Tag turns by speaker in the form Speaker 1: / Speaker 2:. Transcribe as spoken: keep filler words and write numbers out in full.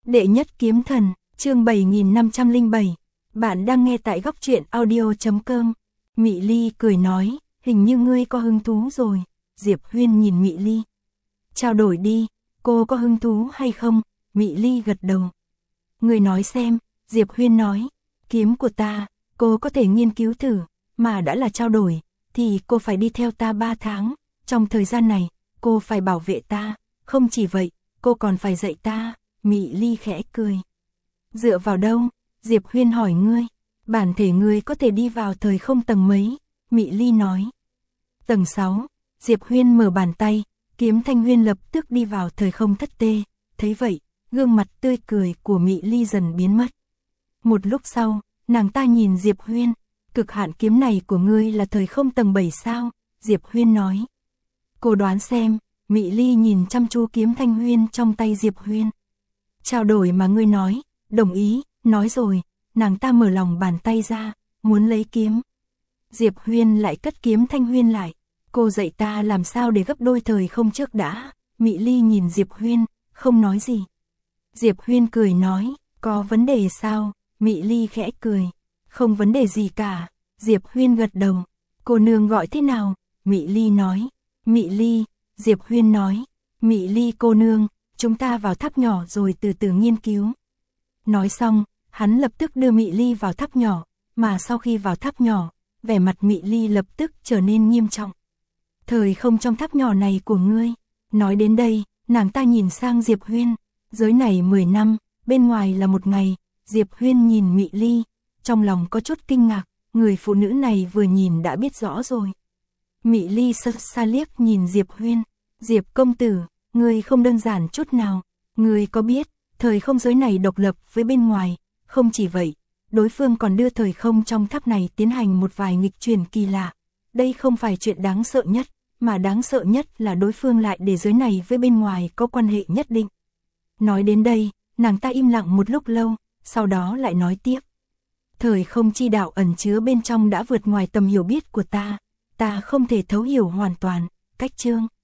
Speaker 1: Đệ nhất kiếm thần, chương bảy nghìn năm trăm lẻ bảy. Bạn đang nghe tại góc truyện audio chấm com. Mị Ly cười nói, hình như ngươi có hứng thú rồi. Diệp Huyên nhìn Mị Ly. Trao đổi đi, cô có hứng thú hay không? Mị Ly gật đầu. Ngươi nói xem, Diệp Huyên nói, kiếm của ta, cô có thể nghiên cứu thử, mà đã là trao đổi, thì cô phải đi theo ta ba tháng. Trong thời gian này, cô phải bảo vệ ta, không chỉ vậy, cô còn phải dạy ta. Mị Ly khẽ cười. Dựa vào đâu? Diệp Huyên hỏi ngươi. Bản thể ngươi có thể đi vào thời không tầng mấy? Mị Ly nói. Tầng sáu. Diệp Huyên mở bàn tay, kiếm Thanh Huyên lập tức đi vào thời không thất tê. Thấy vậy, gương mặt tươi cười của Mị Ly dần biến mất. Một lúc sau, nàng ta nhìn Diệp Huyên. Cực hạn kiếm này của ngươi là thời không tầng bảy sao? Diệp Huyên nói. Cô đoán xem. Mị Ly nhìn chăm chú kiếm Thanh Huyên trong tay Diệp Huyên. Trao đổi mà ngươi nói, đồng ý, nói rồi, nàng ta mở lòng bàn tay ra, muốn lấy kiếm. Diệp Huyên lại cất kiếm Thanh Huyên lại, cô dạy ta làm sao để gấp đôi thời không trước đã. Mị Ly nhìn Diệp Huyên, không nói gì. Diệp Huyên cười nói, có vấn đề sao? Mị Ly khẽ cười, không vấn đề gì cả. Diệp Huyên gật đầu, cô nương gọi thế nào? Mị Ly nói, Mị Ly. Diệp Huyên nói, Mị Ly cô nương, chúng ta vào tháp nhỏ rồi từ từ nghiên cứu. Nói xong, hắn lập tức đưa Mị Ly vào tháp nhỏ, mà sau khi vào tháp nhỏ, vẻ mặt Mị Ly lập tức trở nên nghiêm trọng. Thời không trong tháp nhỏ này của ngươi. Nói đến đây, nàng ta nhìn sang Diệp Huyên, giới này mười năm, bên ngoài là một ngày. Diệp Huyên nhìn Mị Ly, trong lòng có chút kinh ngạc, người phụ nữ này vừa nhìn đã biết rõ rồi. Mị Ly xa xa liếc nhìn Diệp Huyên, Diệp công tử, ngươi không đơn giản chút nào, ngươi có biết, thời không giới này độc lập với bên ngoài, không chỉ vậy, đối phương còn đưa thời không trong tháp này tiến hành một vài nghịch chuyển kỳ lạ. Đây không phải chuyện đáng sợ nhất, mà đáng sợ nhất là đối phương lại để giới này với bên ngoài có quan hệ nhất định. Nói đến đây, nàng ta im lặng một lúc lâu, sau đó lại nói tiếp. Thời không chi đạo ẩn chứa bên trong đã vượt ngoài tầm hiểu biết của ta, ta không thể thấu hiểu hoàn toàn. Cách chương